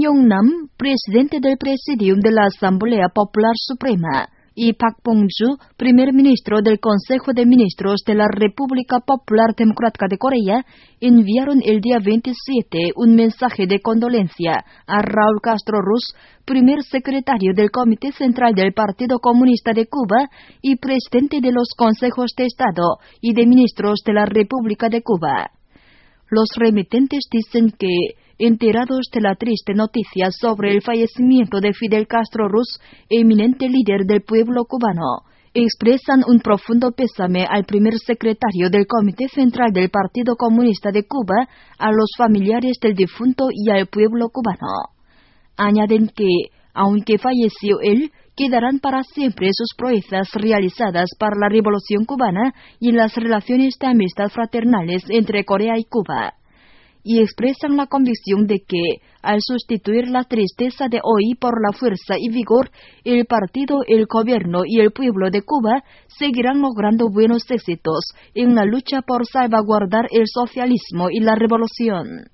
Yong-nam, presidente del Presidium de la Asamblea Popular Suprema, y Park Bong-ju, primer ministro del Consejo de Ministros de la República Popular Democrática de Corea, enviaron el día 27 un mensaje de condolencia a Raúl Castro Ruz, primer secretario del Comité Central del Partido Comunista de Cuba y presidente de los Consejos de Estado y de Ministros de la República de Cuba. Los remitentes dicen que, enterados de la triste noticia sobre el fallecimiento de Fidel Castro Ruz, eminente líder del pueblo cubano, expresan un profundo pésame al primer secretario del Comité Central del Partido Comunista de Cuba, a los familiares del difunto y al pueblo cubano. Añaden que, aunque falleció él, quedarán para siempre sus proezas realizadas para la Revolución cubana y las relaciones de amistad fraternales entre Corea y Cuba. Y expresan la convicción de que, al sustituir la tristeza de hoy por la fuerza y vigor, el partido, el gobierno y el pueblo de Cuba seguirán logrando buenos éxitos en la lucha por salvaguardar el socialismo y la revolución.